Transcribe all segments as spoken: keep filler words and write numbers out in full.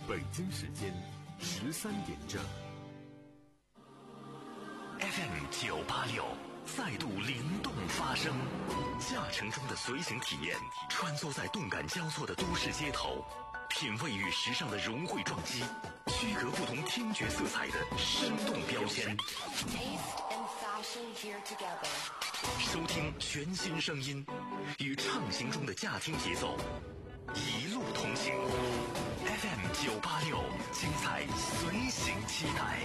北京时间十三点整。 F M 九八六再度灵动发声，驾乘中的随行体验，穿梭在动感交错的都市街头，品味与时尚的融汇撞击，区隔不同听觉色彩的生动标签。收听全新声音，与畅行中的驾听节奏，一路同行。F M 九八六，精彩随行期待。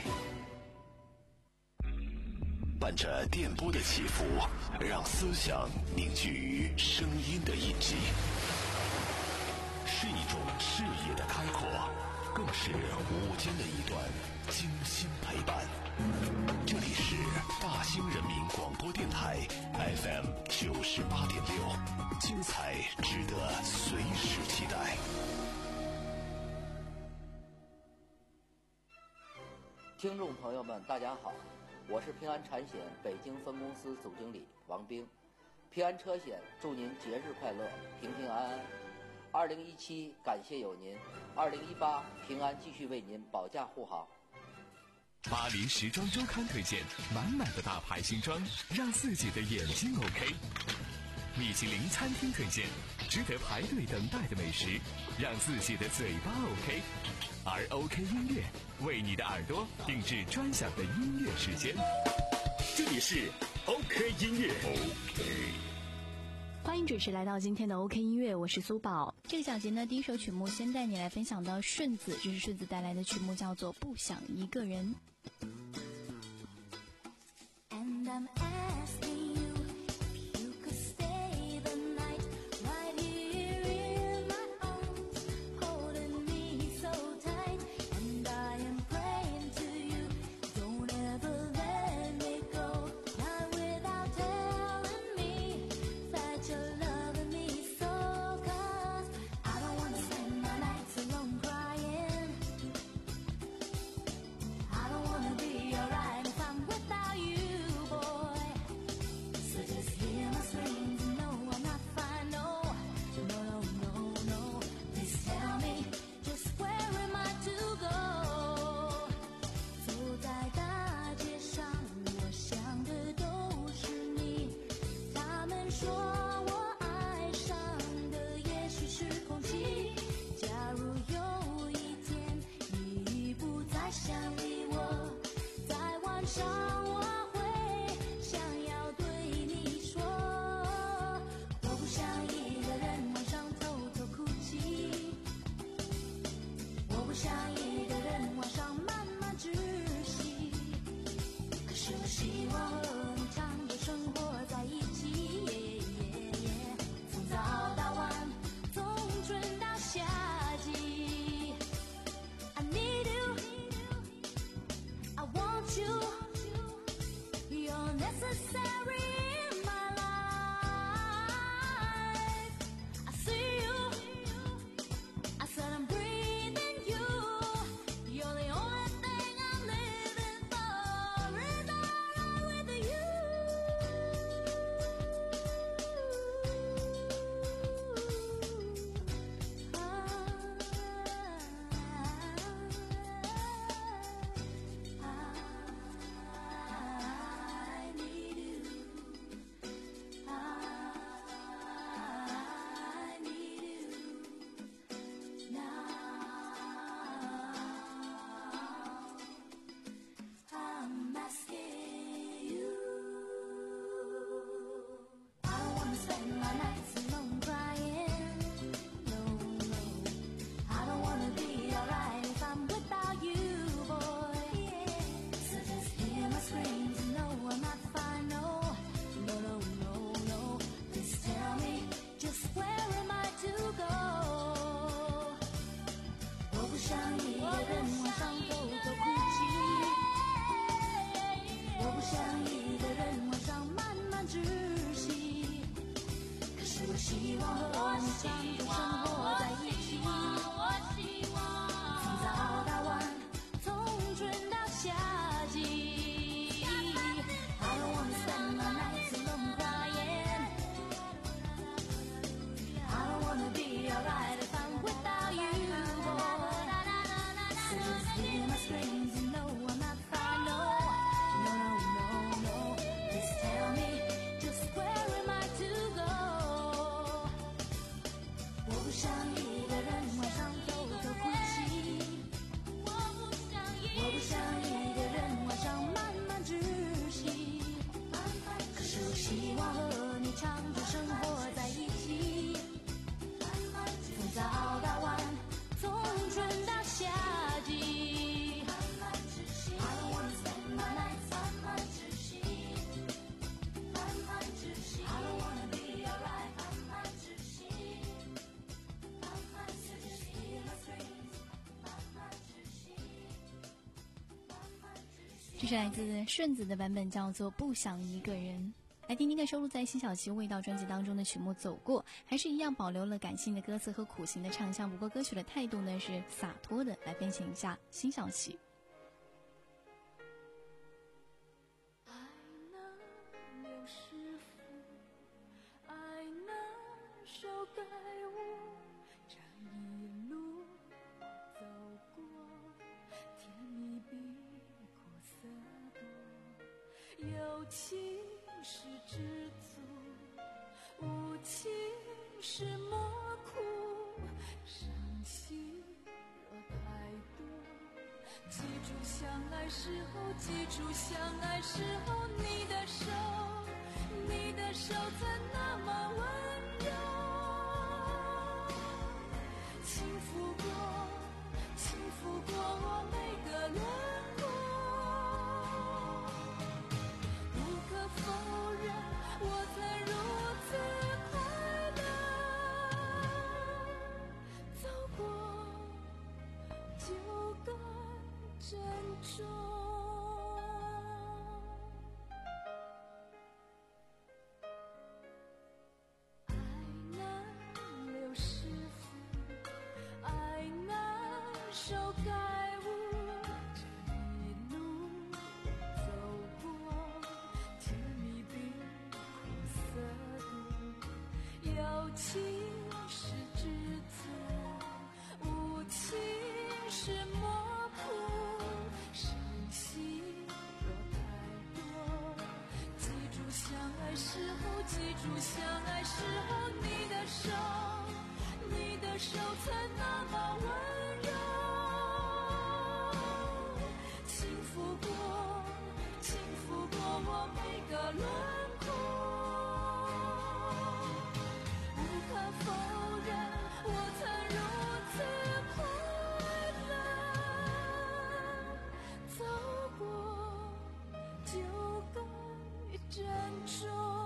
伴着电波的起伏，让思想凝聚于声音的印记，是一种视野的开阔，更是午间的一段精心陪伴。这里是大兴人民广播电台 F M 九十八点六，精彩值得随时期待。 听众朋友们，大家好，我是平安产险北京分公司总经理王兵。平安车险祝您节日快乐，平平安安。二零一七感谢有您，二零一八平安继续为您保驾护航。 巴黎时装周刊推荐满满的大牌新装，让自己的眼睛 OK。米其林餐厅推荐值得排队等待的美食，让自己的嘴巴 OK。而 OK 音乐为你的耳朵定制专享的音乐时间。这里是 OK 音乐 OK。 欢迎准时来到今天的 OK 音乐，我是苏宝。这个小节呢，第一首曲目先带你来分享到顺子，这是顺子带来的曲目，叫做《不想一个人》。 And I'm asking you if you could stay the night right here in my arms, holding me so tight. And I am praying to you, don't ever let me go, not without telling me that you're loving me so. Cause I don't wanna spend my nights alone crying, I don't wanna be alright if I'm without you, boy. 想一个人晚上偷偷哭泣，我不想一个人晚上慢慢窒息，可是我希望和你长久生活在一起，从早到晚，从春到夏季。I don't wanna spend my nights慢慢窒息，慢慢窒息。I don't wanna be alright，慢慢窒息，慢慢窒息。In the streets，慢慢窒息，慢慢窒息。 这是来自顺子的版本，叫做《不想一个人》。来听听看收录在辛晓琪《味道》专辑当中的曲目《走过》，还是一样保留了感性的歌词和苦情的唱腔，不过歌曲的态度呢是洒脱的。来分享一下辛晓琪。 爱那刘师傅，爱那首该我这一路走过，甜蜜比苦涩多，有情是知足，无情是莫苦，伤心若太多，记住相爱时候，记住相爱时候，你的手，你的手曾那么温柔，轻抚过，轻抚过我每个轮廓，不可否认，我曾如此快乐，走过就该珍重。爱那刘师傅，爱那首该无，这一路走过，甜蜜比苦涩多，有情是知足，无情是莫苦，伤心若太多，记住相爱时候，记住相爱时候，你的手，你的手曾那么温柔，轻抚过，轻抚过我每个轮廓，无可否认，我曾如此快乐，走过就该珍重。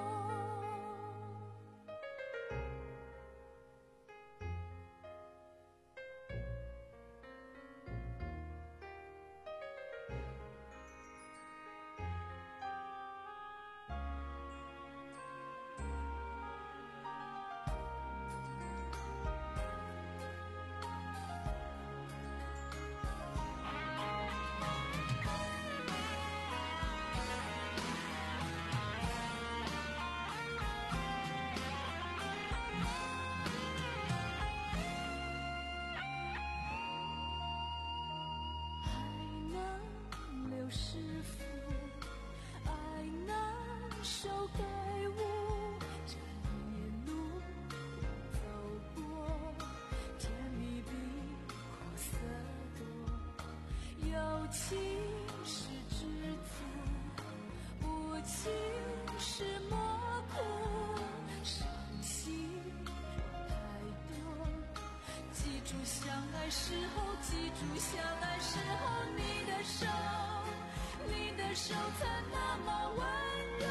师傅，爱那首该无，这一路走过，甜蜜比苦涩多，有情是知足，无情是莫苦，伤心若太多，记住相爱时候，记住相爱时候，你的手，你的手曾那么温柔，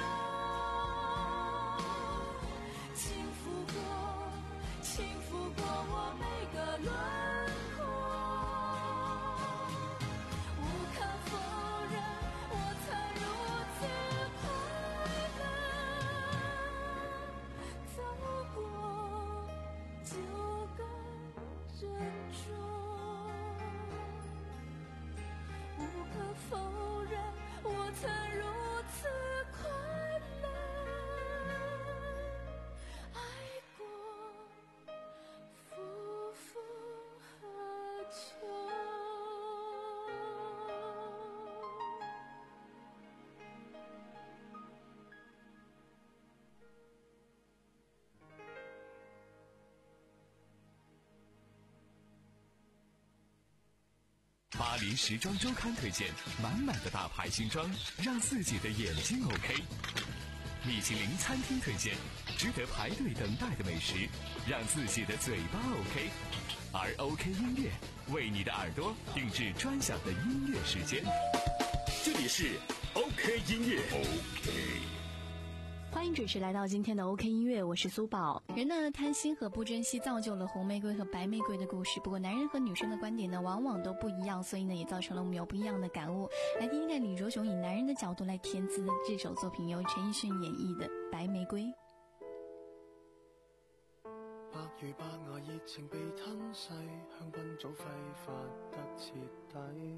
轻抚过，轻抚过我每个轮廓，无可否认，我曾如此快乐，走过就该珍重。无可否认，我曾如此快乐，爱过夫复何求。 巴黎时装周刊推荐满满的大牌新装，让自己的眼睛 OK。米其林餐厅推荐值得排队等待的美食，让自己的嘴巴 OK。而 OK 音乐为你的耳朵定制专享的音乐时间。 这里是 OK 音乐 OK。 欢迎准时来到今天的 OK 音乐，我是苏宝。人的贪心和不珍惜造就了红玫瑰和白玫瑰的故事。不过男人和女生的观点呢，往往都不一样，所以呢，也造成了我们有不一样的感悟。来听听看李卓雄以男人的角度来填词的这首作品，由陈奕迅演绎的《白玫瑰》。 白如白牙熱情被吞噬，香檳早揮發得徹底。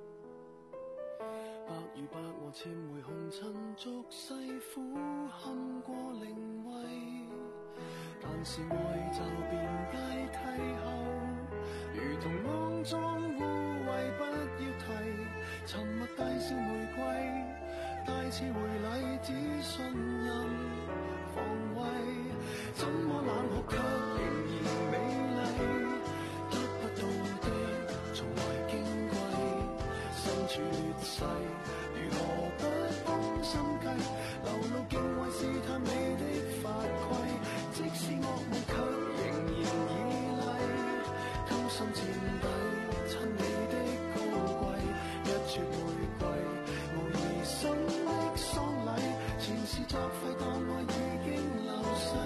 白如白鵝潛回紅塵俗世，苦堪過靈位。但是愛就變階梯後，如同骯髒污穢不要提。沉默大笑玫瑰，帶刺回禮只信任防衛。怎麼冷酷卻仍然美麗，得不到的從來矜貴，身處劣勢，如何不攻心計，流露敬畏試探你的法規，即使惡夢卻仍然依賴，甘心墊底，親你的高貴，一撮玫瑰，無疑心的喪禮，前事作廢當愛已經流逝。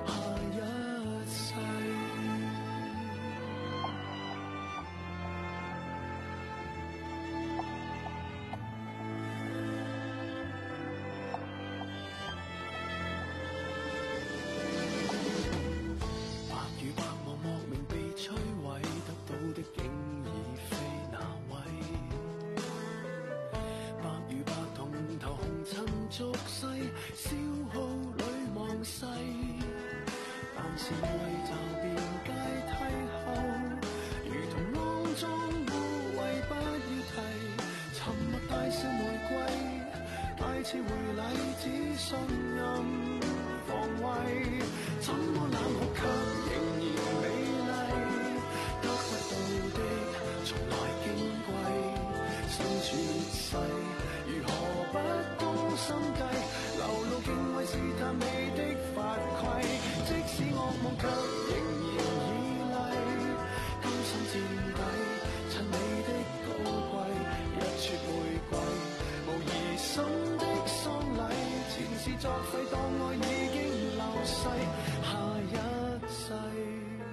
俗世消耗裏忘世，但是愛就變階梯後，如同骯髒污穢不要提，沉默大笑玫瑰，帶刺回禮只信任防衛，怎麼冷酷卻仍然美麗，得不到的從來矜貴，身處劣勢，如何不攻心計，流露敬畏試探你的法規，即使惡夢卻仍然依賴，甘心墊底，襯你的高貴，一撮玫瑰，無疑心的喪禮，前事作廢當愛已經流逝，下一世。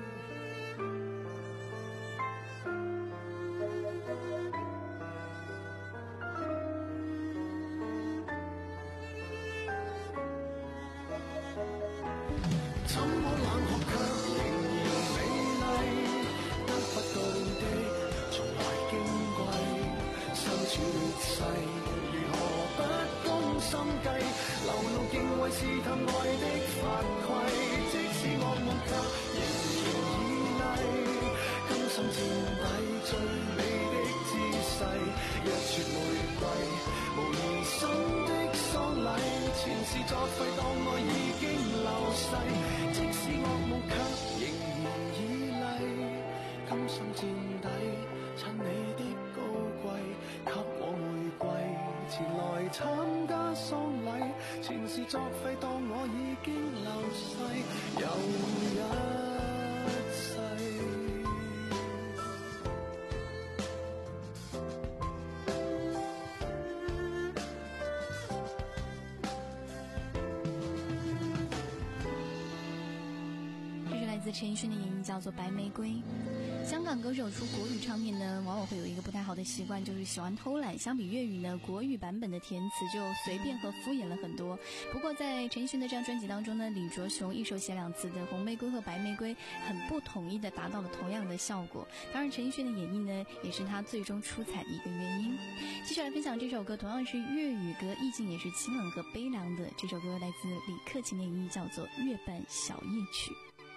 怎麼冷酷卻仍然美麗，得不到的從來矜貴，身處劣勢，如何不攻心計，流露敬畏試探愛的法規，即使惡夢卻仍然依賴，甘心墊底最美的姿勢，一撮玫瑰，無疑心的喪禮，前事作廢當愛已經流逝，即使惡夢卻仍然依賴，甘心墊底，襯你的高貴，給我玫瑰，前來參加喪禮，前事作廢當我已經流逝，又一世。 自陈奕迅的演绎叫做《白玫瑰》。香港歌手出国语唱片呢，往往会有一个不太好的习惯，就是喜欢偷懒。相比粤语呢，国语版本的填词就随便和敷衍了很多。不过在陈奕迅的这张专辑当中呢，李卓雄一手写两词的《红玫瑰》和《白玫瑰》很不统一的达到了同样的效果。当然，陈奕迅的演绎呢，也是他最终出彩的一个原因。继续来分享这首歌，同样是粤语歌，意境也是清冷和悲凉的。这首歌来自李克勤的演绎，叫做《月半小夜曲》。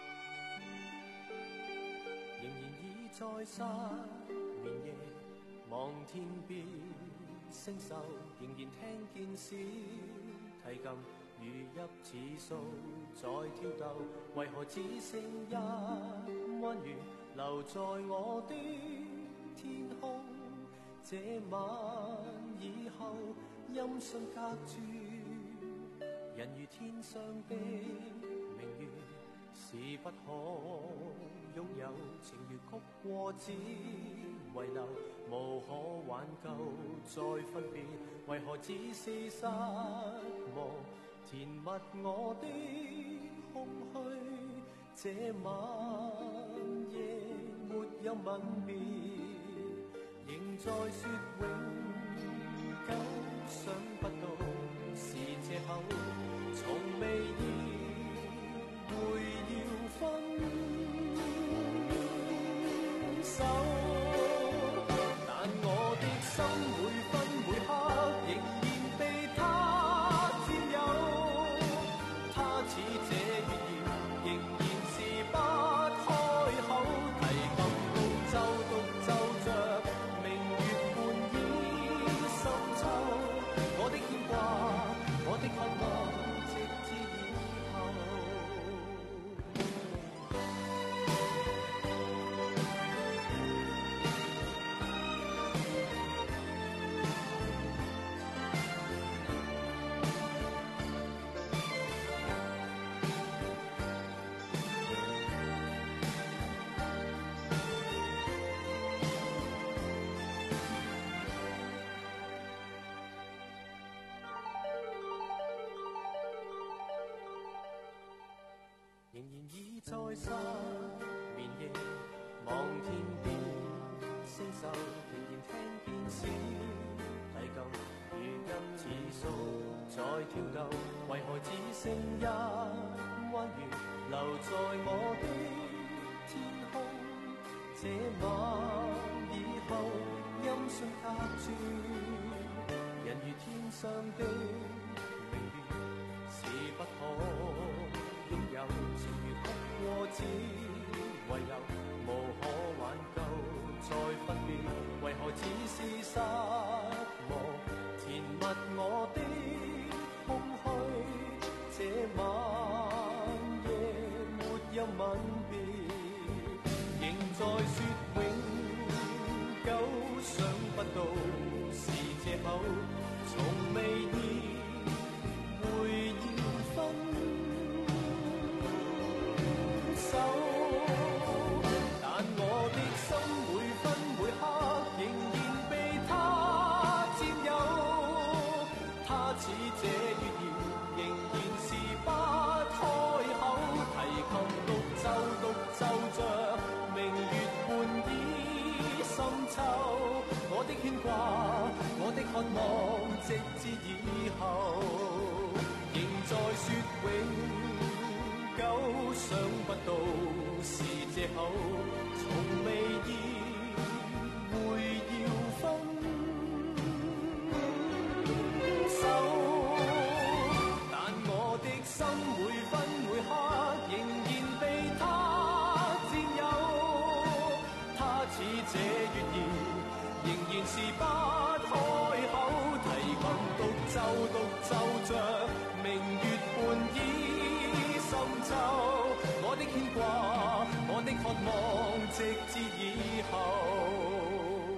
仍然已在失眠夜望天邊星宿，仍然聽見小提琴如泣似訴在跳逗，為何只剩一彎月留在我的天空這晚以後音訊隔絕，人如天上的明月，是不可擁有，情如曲過只遺留，無可挽救再分別，為何只是失望填密我的空虛，這晚夜沒有吻別，仍在說永久，想不到是借口，從未意會要分手，但我的心每分每刻仍然被他佔有，他似這月兒仍然是不開口，提琴獨奏獨奏着明月半倚深秋，我的牽掛我的渴望直至以後。仍然倚在失眠夜，望天邊星宿，仍然聽見小提琴如泣似訴在跳動，為何只剩一彎月留在我的天空？這晚以後音訊隔絕，人如天上的明月，是不可擁有，情如曲過只遺留，無可挽救再分別，為何只是失望填密我的空虛，這晚夜沒有吻別，仍在說永久，想不到是借口，從未意會要分手，但我的心每分每刻仍然被他佔有，他似這月兒仍然是不開口，提琴獨奏獨奏着明月半倚深秋，我的牽掛我的渴望直至以後，仍在說永久，想不到是借口，從未意會要分手，但我的心每分每刻仍然被他佔有，他似這月兒仍然是不開口，提琴獨奏獨奏着明月半倚深秋，我的牽掛我的渴望直至以後。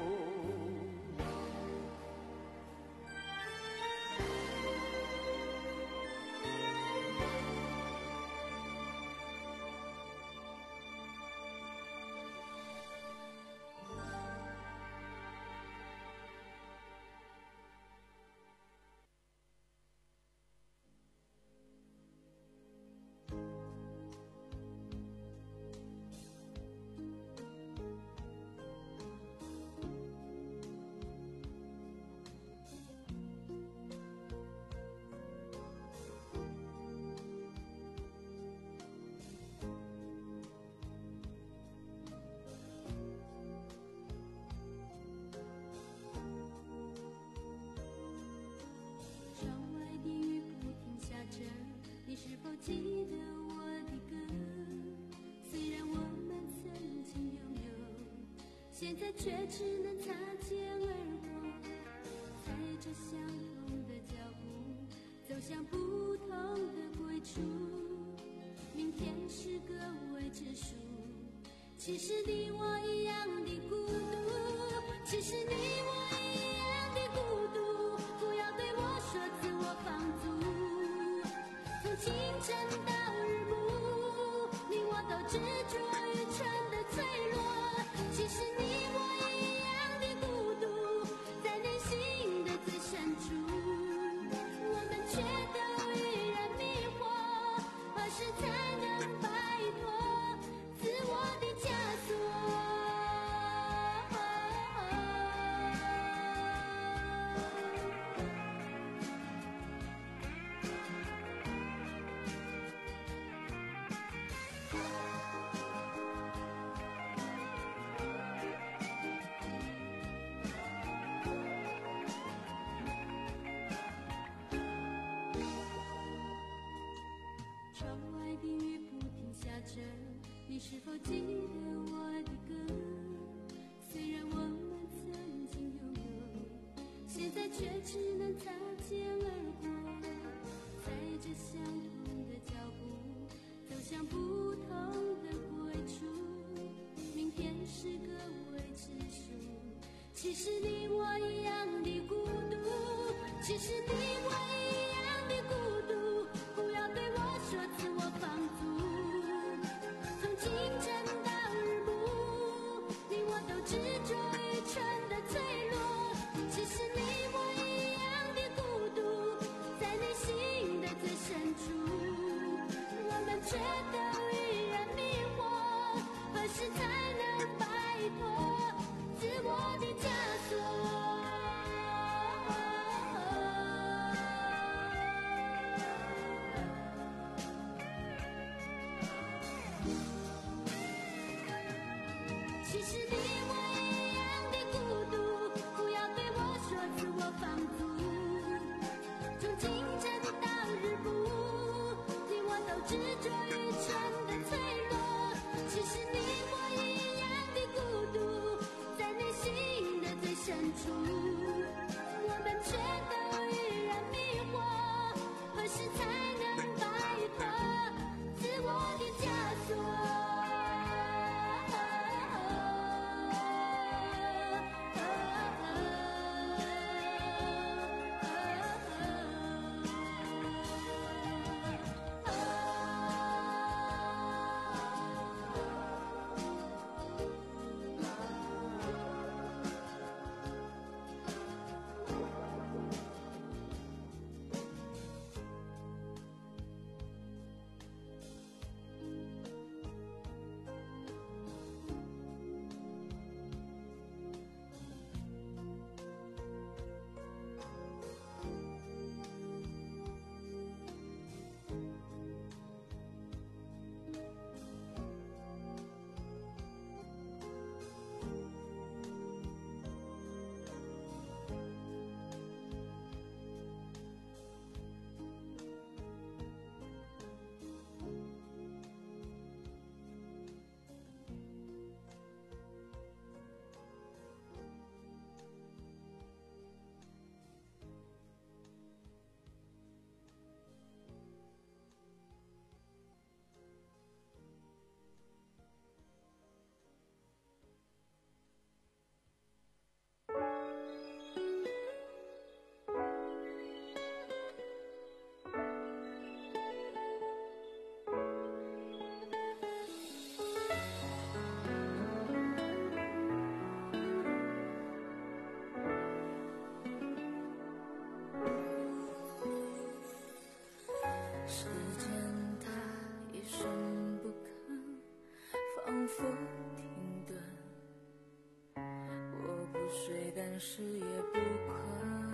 你是否记得我的歌？虽然我们曾经拥有，现在却只能擦肩而过。踩着相同的脚步，走向不同的归处。明天是个未知数，其实你我一样的孤独，其实你我一样清晨到日暮，你我都执着于春的脆弱。其实你我一样的孤独，在内心的最深处，我们却都予人迷惑。何时才能摆脱自我的枷锁？窗外的雨不停下着，你是否记得我的歌？虽然我们曾经拥有，现在却只能擦肩而过。在这相同的脚步，走向不同的归处。明天是个未知数，其实你我一样的孤独，其实你我一样的孤独。不要对我说自我放逐，从清晨到日暮，你我都执着于春的脆弱。其实你我一样的孤独，在内心的最深处，我们却都予人迷惑。何时才能摆脱自我的枷锁？其实你我一样的孤独，不要对我说自我放逐。从清晨到日暮，你我都执着于春的脆弱。其实你我一样的孤独，在内心的最深处，我们却都予人迷惑。何时才能摆脱自我的枷锁？时间它一声不吭，仿佛停顿。我不睡，但是也不困。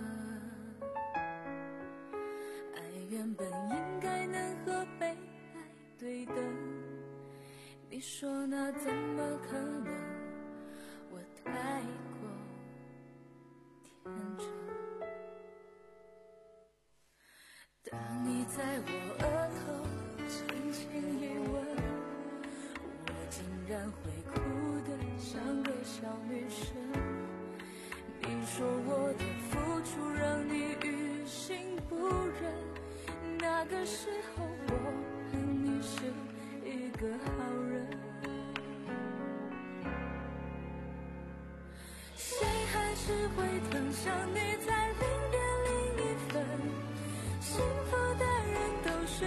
爱原本应该能和被爱对等，你说那怎么可能？我太过天真。当你在我额头轻轻一吻，我竟然会哭得像个小女生。你说我的付出让你于心不忍，那个时候我恨你是一个好人。谁还是会疼想你在零点零一分，幸福的人都是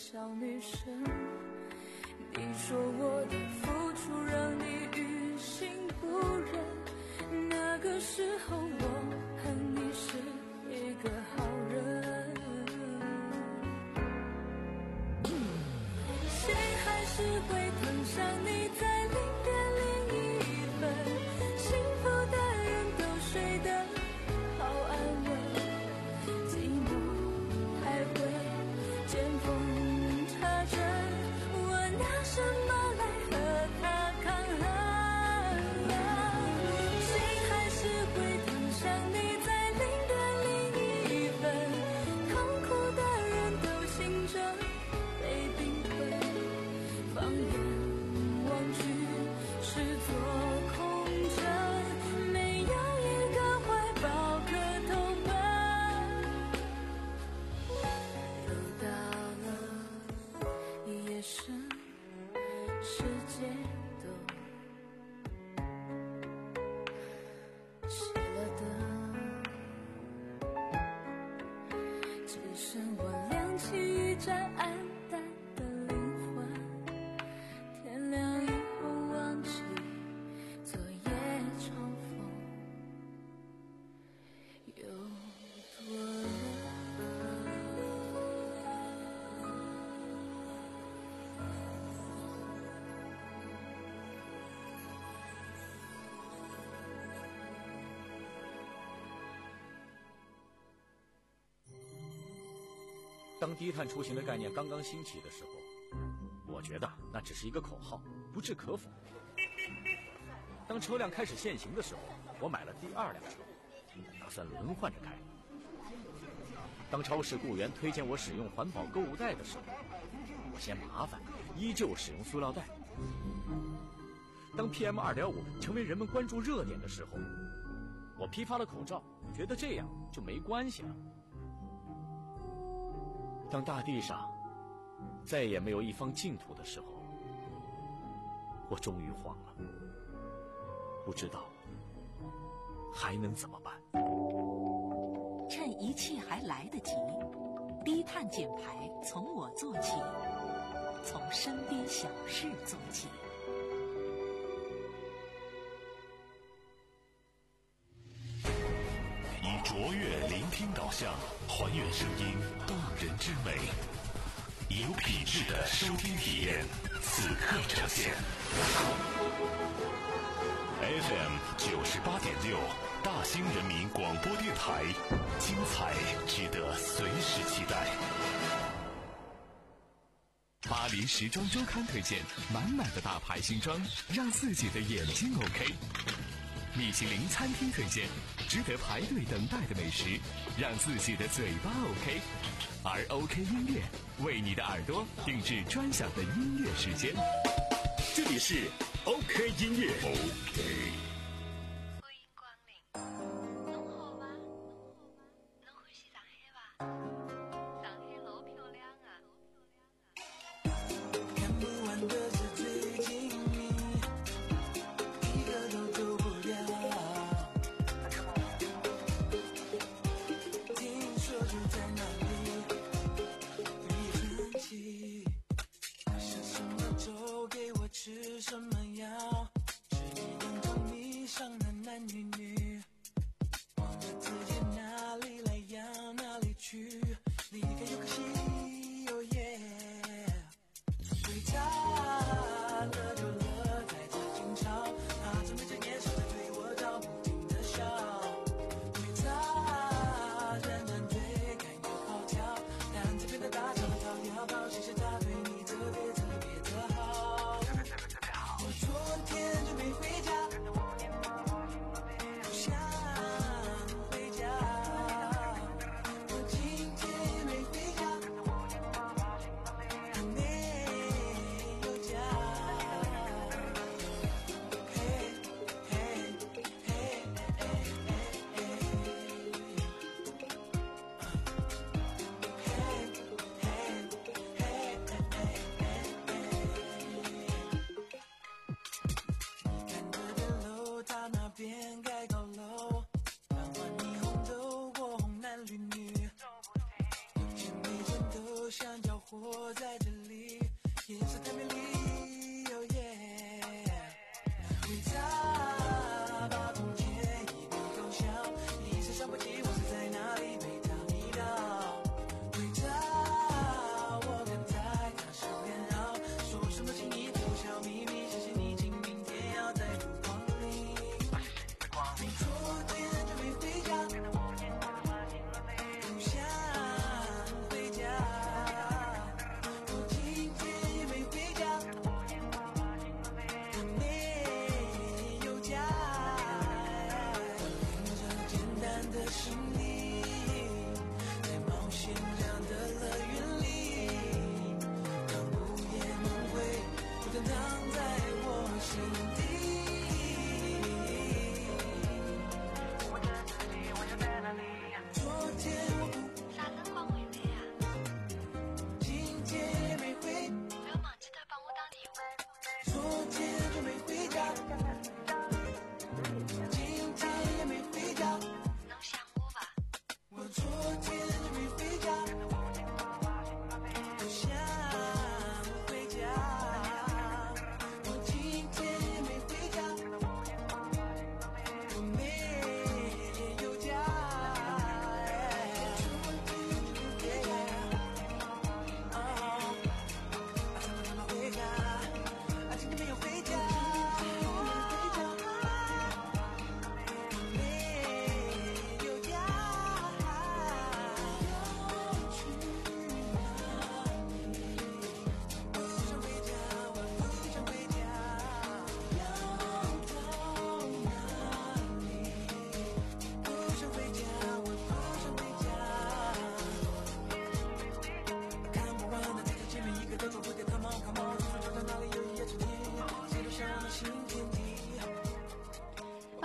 小女生。你说我的付出让你于心不忍，那个时候我恨你是一个好人。谁还是会疼上你在零点零一分，幸福的人都睡得好安稳，寂寞还会见缝插针，我拿什么来和他抗衡？谁还是会疼上你在零点零一分，痛苦的人都醒着被冰冻，放眼望去是座空城，没有一个怀抱可投奔。又到了夜深，世界都熄了灯，只剩我亮起一盏暗淡的灵魂。天亮以后忘记昨夜重逢，有多冷。 当低碳出行的概念刚刚兴起的时候，我觉得那只是一个口号，不置可否。当车辆开始限行的时候，我买了第二辆车，打算轮换着开。当超市雇员推荐我使用环保购物袋的时候，我嫌麻烦，依旧使用塑料袋。当 P M 二点五 成为人们关注热点的时候，我批发了口罩，觉得这样就没关系了。当大地上再也没有一方净土的时候，我终于慌了，不知道还能怎么办。 趁一切还来得及，低碳减排从我做起，从身边小事做起。 以卓越聆听导向，还原声音动人之美，以有品质的收听体验，此刻呈现。F M 九十八点六，大兴人民广播电台，精彩值得随时期待。 巴黎时装周刊推荐满满的大牌新装，让自己的眼睛 OK。米其林餐厅推荐值得排队等待的美食，让自己的嘴巴 OK。而 OK 音乐为你的耳朵定制专享的音乐时间。这里是 OK 音乐 OK。 欢迎光临。侬好吗？侬欢喜上海吧？上海老漂亮啊！ 看不完的是最近你，一个都走不掉。听说住在哪里，你很气，想什么粥给我吃什么药，吃一顿汤米。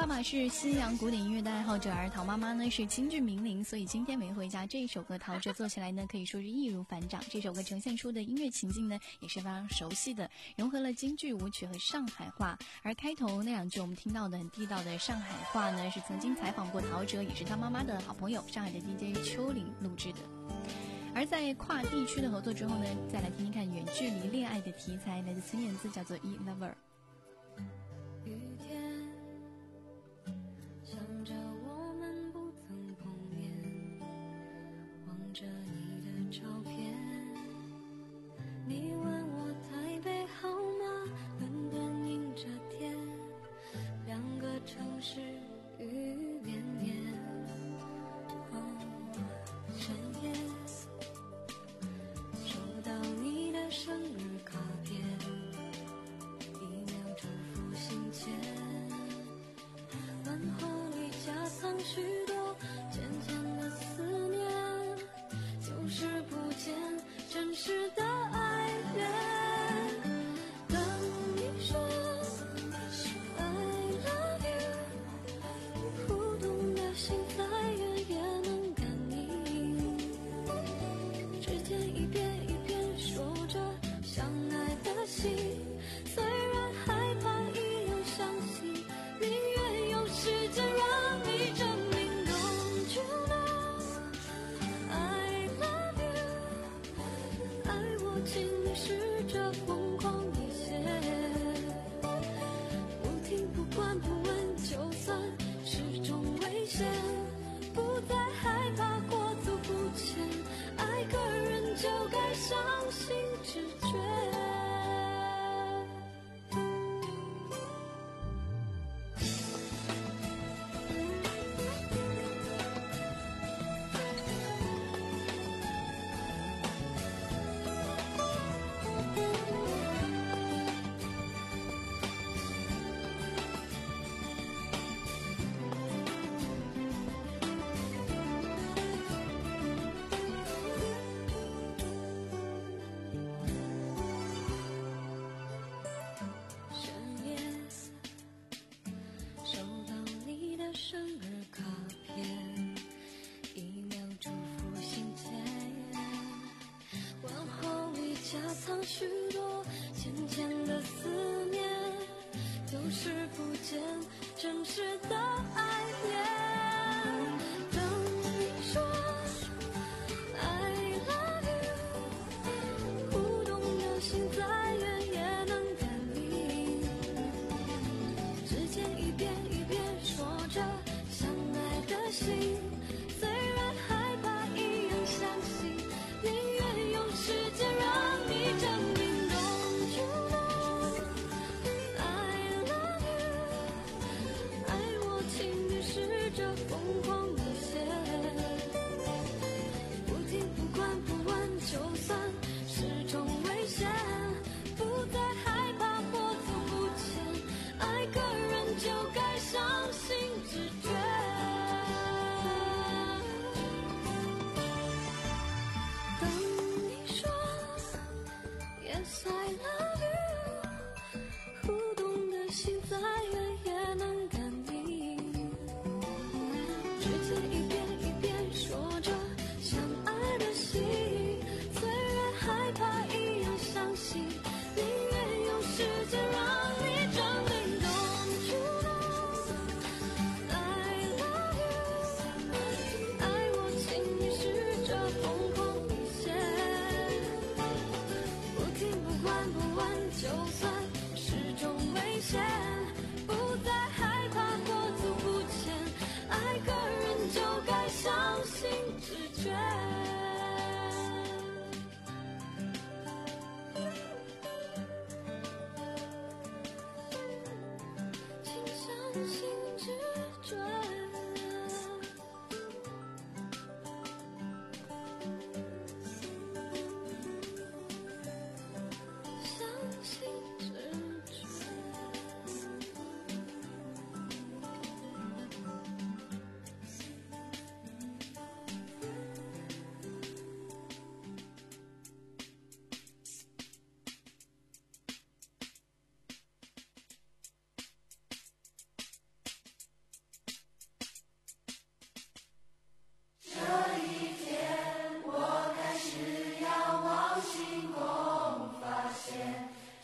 爸爸是西洋古典音乐的爱好者，而陶妈妈呢是京剧名伶，所以今天没回家这一首歌陶喆做起来呢可以说是易如反掌。这首歌呈现出的音乐情境呢也是非常熟悉的，融合了京剧舞曲和上海话。而开头那两句我们听到的很地道的上海话呢，是曾经采访过陶喆，也是他妈妈的好朋友上海的 D J 秋玲录制的。而在跨地区的合作之后呢，再来听听看远距离恋爱的题材，来自孙燕姿，叫做《E Lover》。 雨天，想着我们不曾碰面，望着你的照片。你问我台北好吗？伦敦阴着天，两个城市雨绵绵。哦，深夜收到你的生日卡片，一秒祝福心间，问候里夹藏许多浅浅的思念，就是不见真实的爱恋。当你说 I love you， 互动的心再远也能感应，指尖一遍一遍说着相爱的心，虽然害怕一样相信，宁愿用时间让你证明。Don't you know I love you， 爱我请你试着疯狂一些，不听不管不问，就算是种危险，不再害怕过足不前，爱个人就该相信直觉。深夜收到你的生日卡片，一秒祝福心间，问候里夹藏许多浅浅的思念，就是不见真实的爱恋。当你说 I love you， 互动的心再远也能感应，指尖一遍一遍说着相爱的心，虽然害怕一样相信，宁愿用时间让你证明。Don't you know I love you， 爱我请你试着疯狂一些，不听不管不问，就算是种危险，不再害怕过足不前，爱个人就该相信直觉。当你说 Yes I love you， 互动的心再远也能感应，指尖一遍一遍说着相爱的心，虽然害怕一样相信，宁愿用时间让你证明。Don't you know I love you， 爱我请你试着疯狂一些，不听不管不问，就算是种危险，不再害怕过足不前，爱个人就该相信直觉。请相信直觉。相信直觉。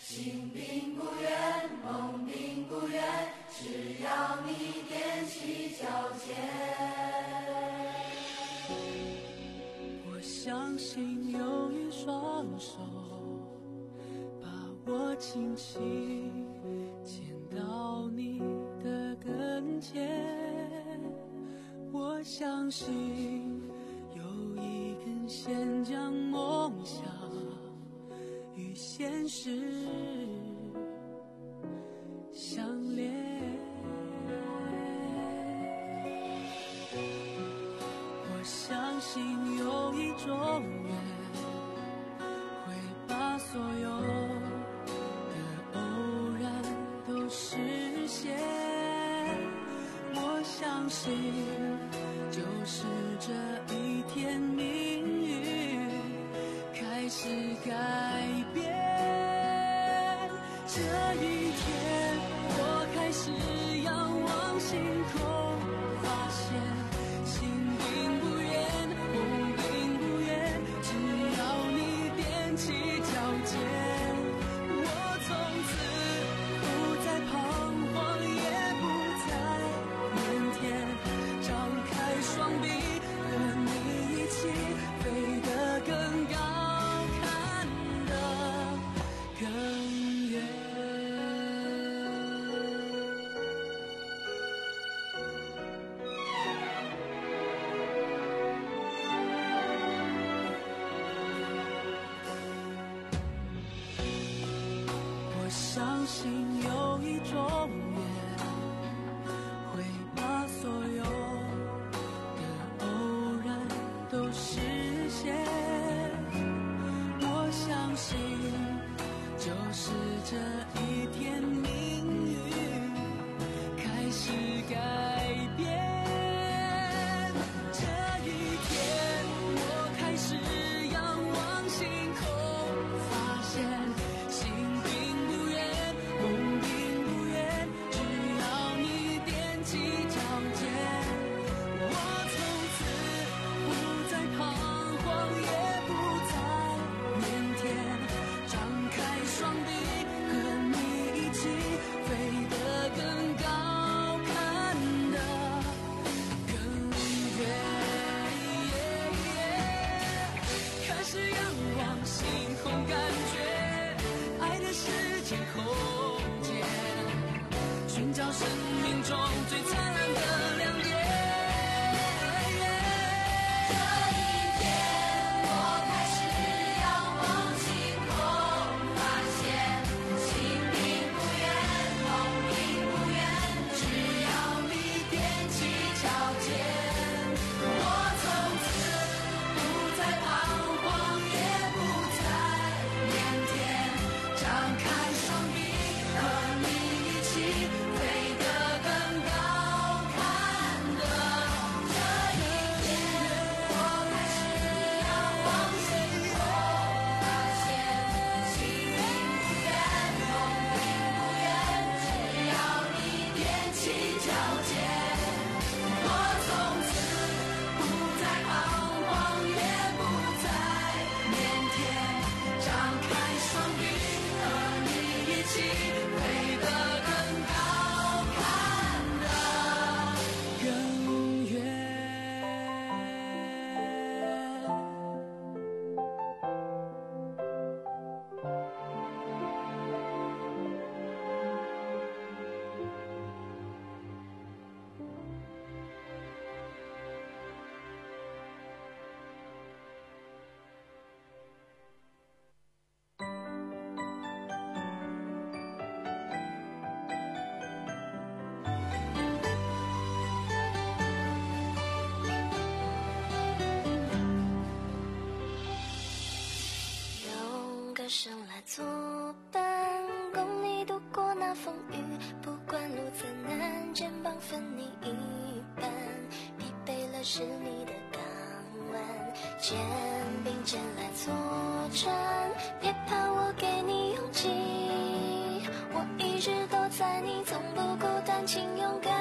心并不远，梦并不远，只要你踮起脚尖。 我相信有一双手把我轻轻牵到你的跟前，我相信有一根线将梦想与现实相连。我相信有一种缘会把所有的偶然都实现，我相信就是这一天命运开始改变。这一天我开始仰望星空，发现心并不远，梦并不远，只要你踮起脚尖。我从此不再彷徨，也不再腼腆，张开双臂和你一起飞得更高，看得更远。我相信有一种缘会把所有的偶然都实现，我相信就是这一天命运开始改变。这一天我开始仰望星空，发现心并不远，梦并不远，只要你踮起脚尖。我从此不再彷徨，也不再腼腆，张开双臂和你一起飞得更高，看得更远。开始仰望星空，感觉爱的世界空间，寻找生命中最灿烂的亮点。 这一天我开始仰望星空，发现心并不远，梦并不远，只要你踮起脚尖。我从此不再彷徨，也不再腼腆，张开双臂和你一起飞得更高，看得这一天我开始仰望星空，发现心并不远，梦并不远，只要你踮起脚尖。我从此不再彷徨，也不再腼腆，张开双臂和你一起飞得更高，看得更远。 用歌声来作伴，共你度过那风雨。不管路再难，肩膀分你一半。疲惫了是你的港湾，肩并肩来作战。别怕，我给你勇气，我一直都在，你从不孤单，请勇敢。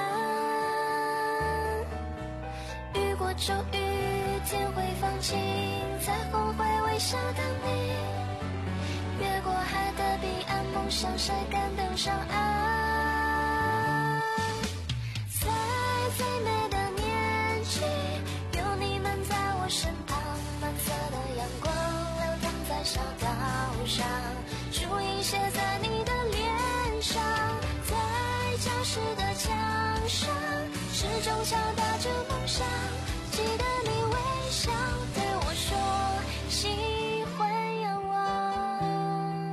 雨过骤雨，天会放晴，彩虹会微笑等你。越过海的彼岸，梦想晒干登上岸。在最美的年纪，有你们在我身旁，蓝色的阳光流淌在小岛上，树影写在你的脸上，在教室的墙上，始终敲打着梦想，记得你微笑对我说喜欢仰望。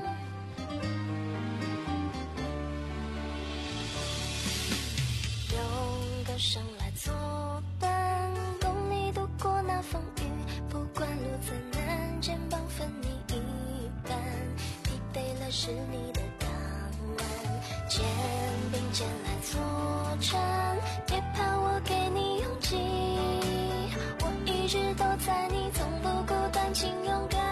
用歌声来作伴，共你度过那风雨，不管路再难，肩膀分你一半，疲惫了是你的港湾，肩并肩来作战，别怕我给你勇气，我一直都在，你从不孤单，请勇敢。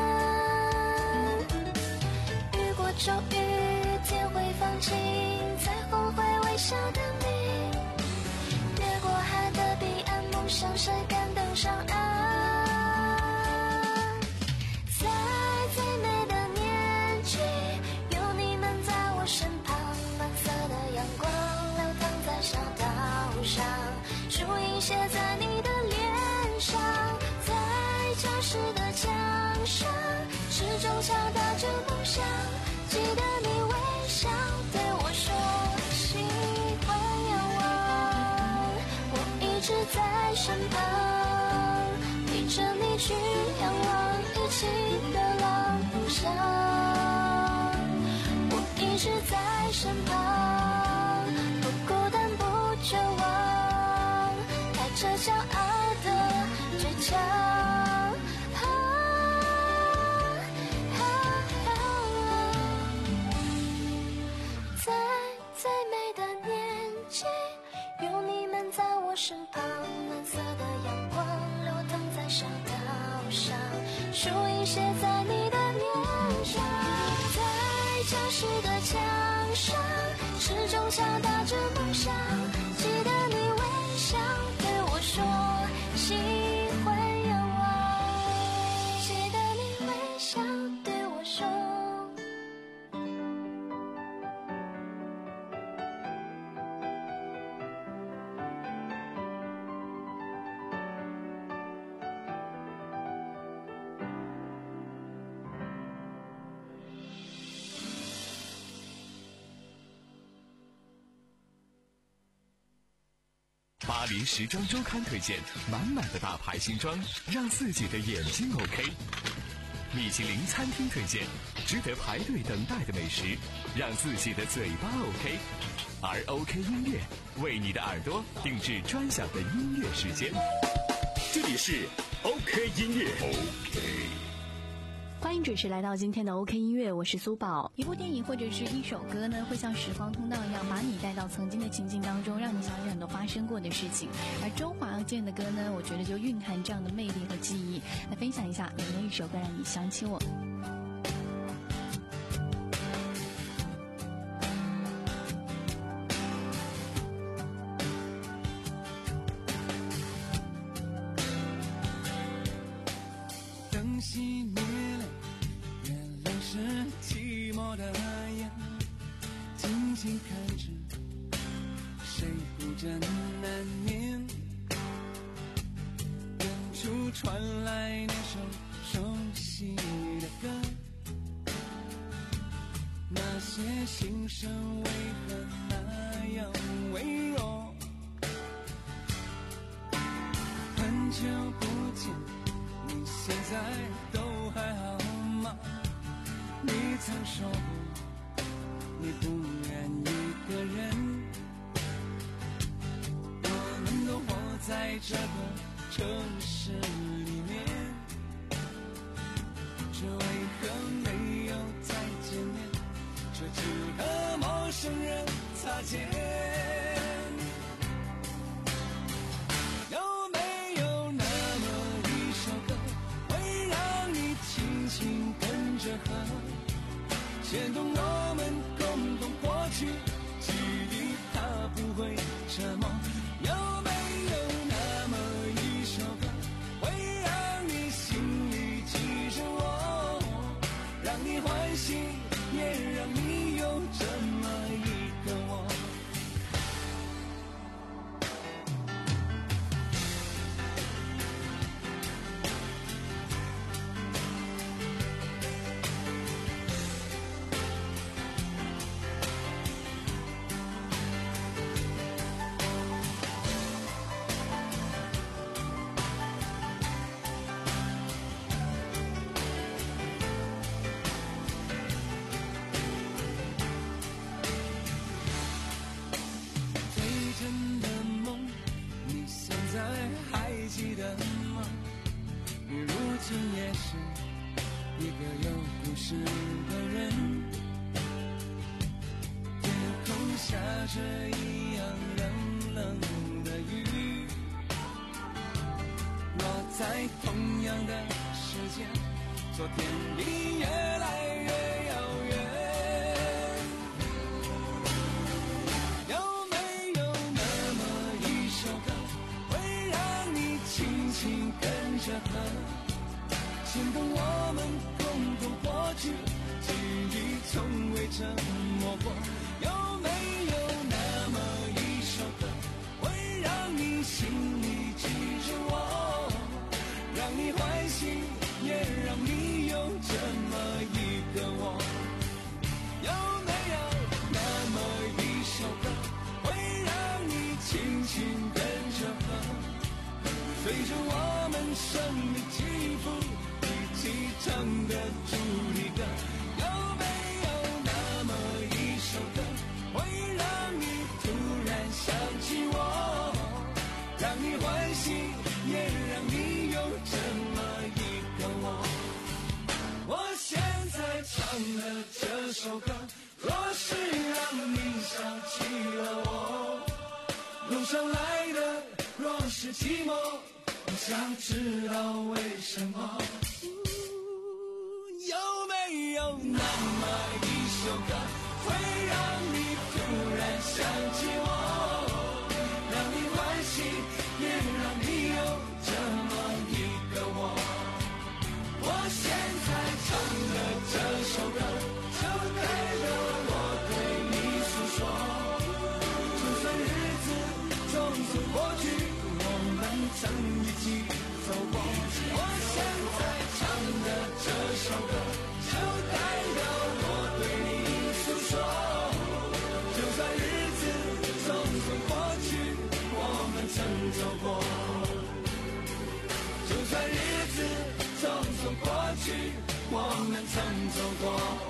雨过骤雨，天会放晴，彩虹会微笑的你，越过海的彼岸，梦想晒干登上岸。在最美的年纪，有你们在我身旁，蓝色的阳光流淌在小岛上，树影写在你的脸上，在教室的墙上，始终敲打着梦想，记得你微笑对我说喜欢仰望，我一直在身旁，陪着你去仰望，一起流浪梦想，我一直在身旁，不孤单不绝望，带着骄傲的倔强。啊啊啊在最美的年纪，有你们在我身旁，蓝色的阳光流淌在小岛上，树影写在你的脸上，在教室的墙上，始终敲打着梦想，记得你微笑对我说喜欢仰望，记得你微笑对我说。 巴黎时装周刊推荐满满的大牌新装，让自己的眼睛 OK。米其林餐厅推荐值得排队等待的美食，让自己的嘴巴 OK。而 OK 音乐为你的耳朵定制专享的音乐时间。这里是 OK 音乐。OK。 欢迎准时来到今天的 OK 音乐，我是苏宝。一部电影或者是一首歌呢，会像时光通道一样，把你带到曾经的情境当中，让你想起很多发生过的事情。而周华健的歌呢，我觉得就蕴含这样的魅力和记忆。来分享一下有没有一首歌让你想起我。 灯熄灭了，原来是寂寞的眼，静静看着谁孤枕难眠，远处传来那首熟悉的歌，那些心声为何那样微弱，很久不见，你现在都还好吗？你曾说过你不愿一个人，我们都活在这个城市里面，这为何没有再见面，却只和陌生人擦肩？有没有那么一首歌，会让你轻轻跟着和，牵动我们共同过去记忆，它不会沉默。有没有那么一首歌，会让你心里记着我，让你欢喜，也让你沉默过？有没有那么一首歌，会让你心里记着我，让你欢喜，也让你有这么一个我？有没有那么一首歌，会让你轻轻跟着和，随着我们生命起伏，一起唱的主题歌？有没有那么一首歌，会让你突然想起我，让你欢喜，也让你有这么一个我？我现在唱的这首歌，若是让你想起了我，路上来的若是寂寞，我想知道为什么。有没有那么一首歌，会让你突然想起我，让你欢喜，也让你有这么一个我？我现在唱的这首歌，就代表我对你诉说。就算日子匆匆过去，我们曾一起走过。我现在唱的这首歌，就代表我对你诉说。就算日子匆匆过去，我们曾走过。就算日子匆匆过去，我们曾走过。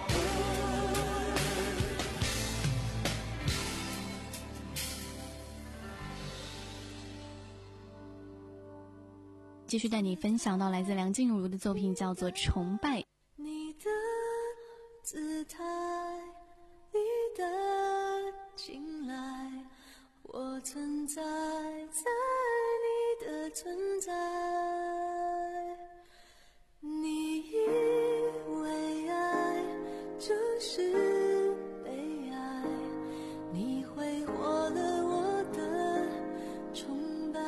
继续带你分享到来自梁静茹的作品，叫做《崇拜》。 你的姿态，你的青睐，我存在在你的存在。你以为爱就是被爱，你挥霍了我的崇拜。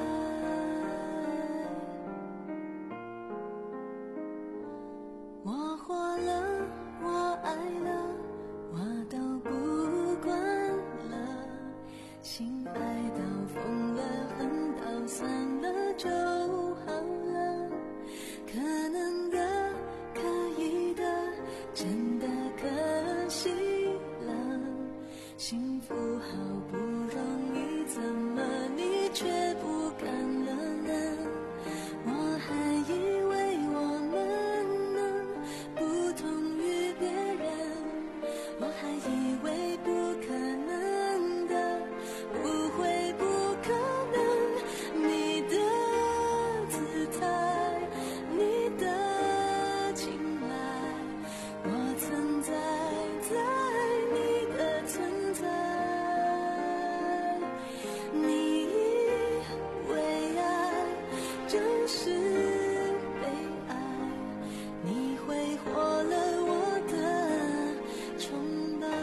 我活了，我爱了，我都不管了，心爱到疯了，恨到算了就好了，可能的，可以的，真的可惜了，幸福好不容易，怎么你却不敢了呢？我还以为我们能不同于别人，我还以为不可能的，不会不可能。你的姿态，你的青睐，我存在在你的存在。你以为爱就是被爱，你挥霍了我的崇拜。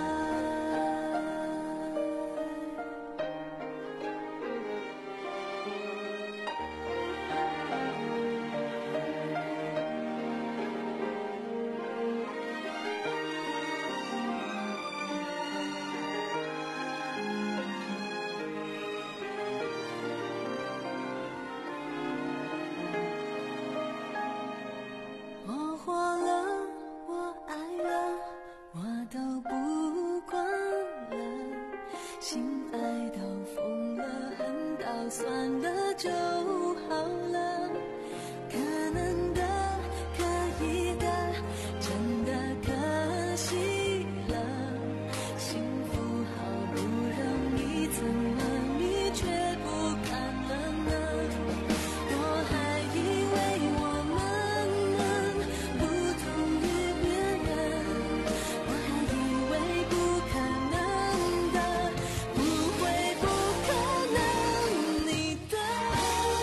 我活了，我爱了，我都不管了，心爱到疯了，恨到算了就好了，可能的，可以的，真的可惜了，幸福好不容易，怎么你却不看了呢？我还以为我们能不同于别人，我还以为不可能的，不会不可能。你的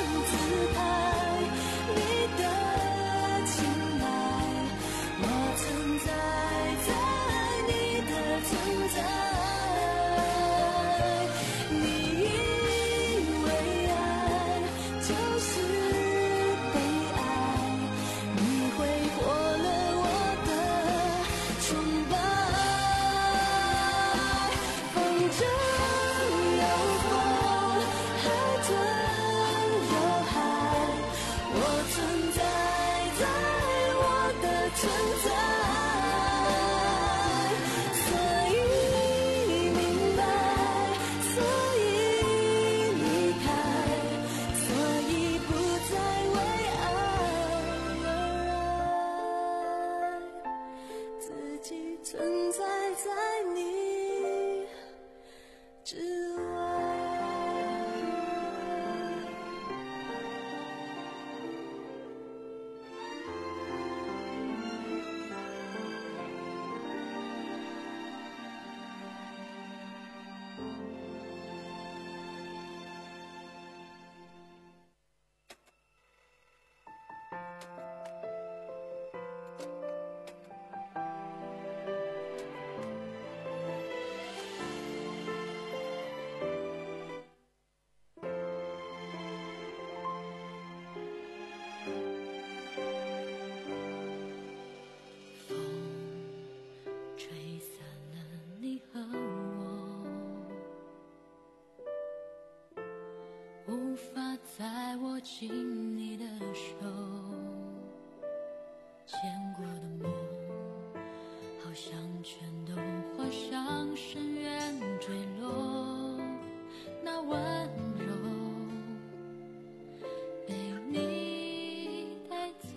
在在你之外。无法再握紧你的手，见过的梦好像全都滑向深渊坠落，那温柔被你带走，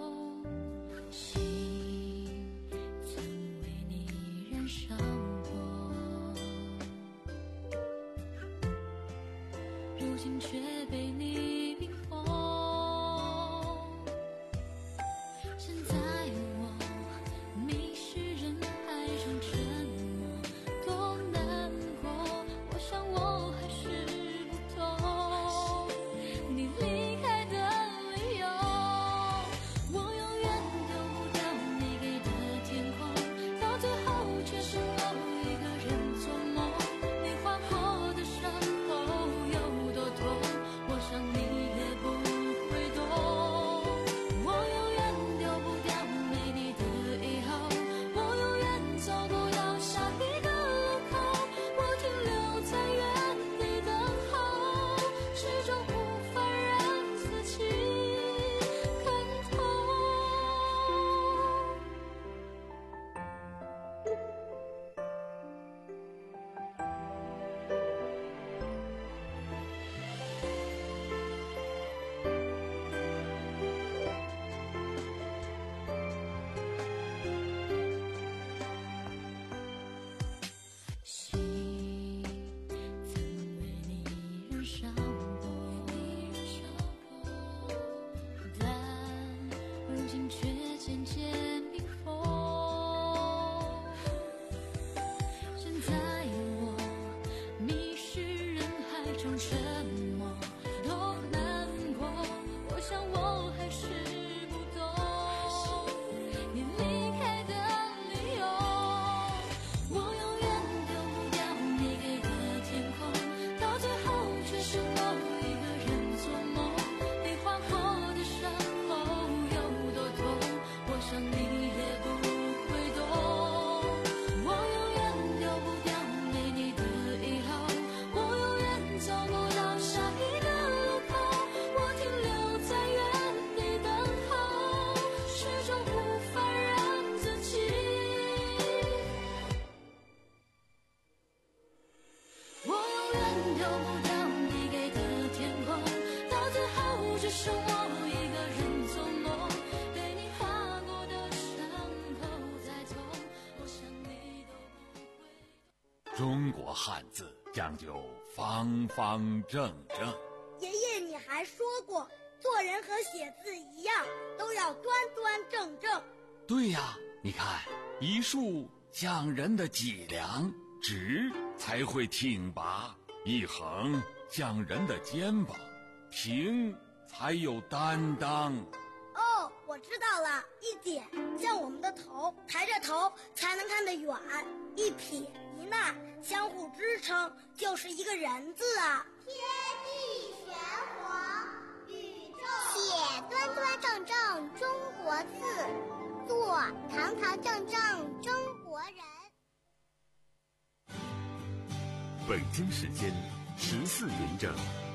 心曾为你燃烧如今却被你冰封。现在我迷失人海中沉默，多难过。我想我还是不懂你离开的理由。我永远丢不掉你给的天空，到最后却剩我一个人做梦。你划过的伤口有多痛，我想你也不会懂。我永远丢不掉没你的以后，我永远走不到下一个路口。我停留在原地等候，始终无法让自己看透。心曾为你燃烧过，但如今却渐渐冰封。现在我迷失人海中沉默，多难过。我想我还是不懂你离开的理由。我永远丢不掉你给的天空，到最后却剩我一个人做梦。你划过的伤口有多痛，我想你也不会懂。我永远丢不掉没你的以后，我永远走不到下一个路口。我停留在原地等候，始终无法让自己。我永远丢不掉你给的天空，到最后只剩我一个人做梦。被你划过的伤口再痛，我想你都不会。 中国汉字讲究方方正正。 爷爷，你还说过，做人和写字一样，都要端端正正。 对呀，你看，一竖讲人的脊梁，直才会挺拔；一横讲人的肩膀，平才有担当。 哦，我知道了，一点像我们的头，抬着头才能看得远；一撇一捺相互支撑，就是一个人字啊。 天地玄黄，宇宙写端端正正中国字，做堂堂正正中国人。 北京时间十四点整。